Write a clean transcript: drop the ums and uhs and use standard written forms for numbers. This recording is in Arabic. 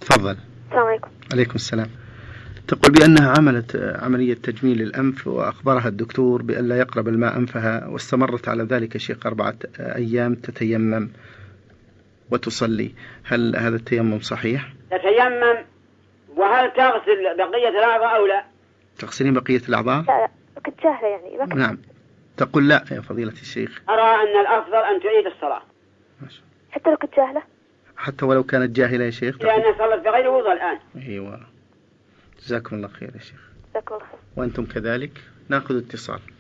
تفضل. السلام عليكم. عليكم السلام. تقول بأنها عملت عملية تجميل الأنف وأخبرها الدكتور بأن لا يقرب الماء أنفها، واستمرت على ذلك شيخ 4 أيام تتيمم وتصلي. هل هذا التيمم صحيح؟ تتيمم، وهل تغسل بقية الأعضاء أو لا؟ تغسلين بقية الأعضاء؟ لا كنت جاهلة يعني. نعم. تقول لا يا فضيلة الشيخ. أرى أن الأفضل أن تعيد الصلاة. حتى لو كنت جاهلة؟ حتى ولو كانت جاهلة يا شيخ؟ لأنها صلت بغير وضوء الآن. أيوة. جزاكم الله خير يا شيخ. جزاكم الله خير. وأنتم كذلك. نأخذ اتصال.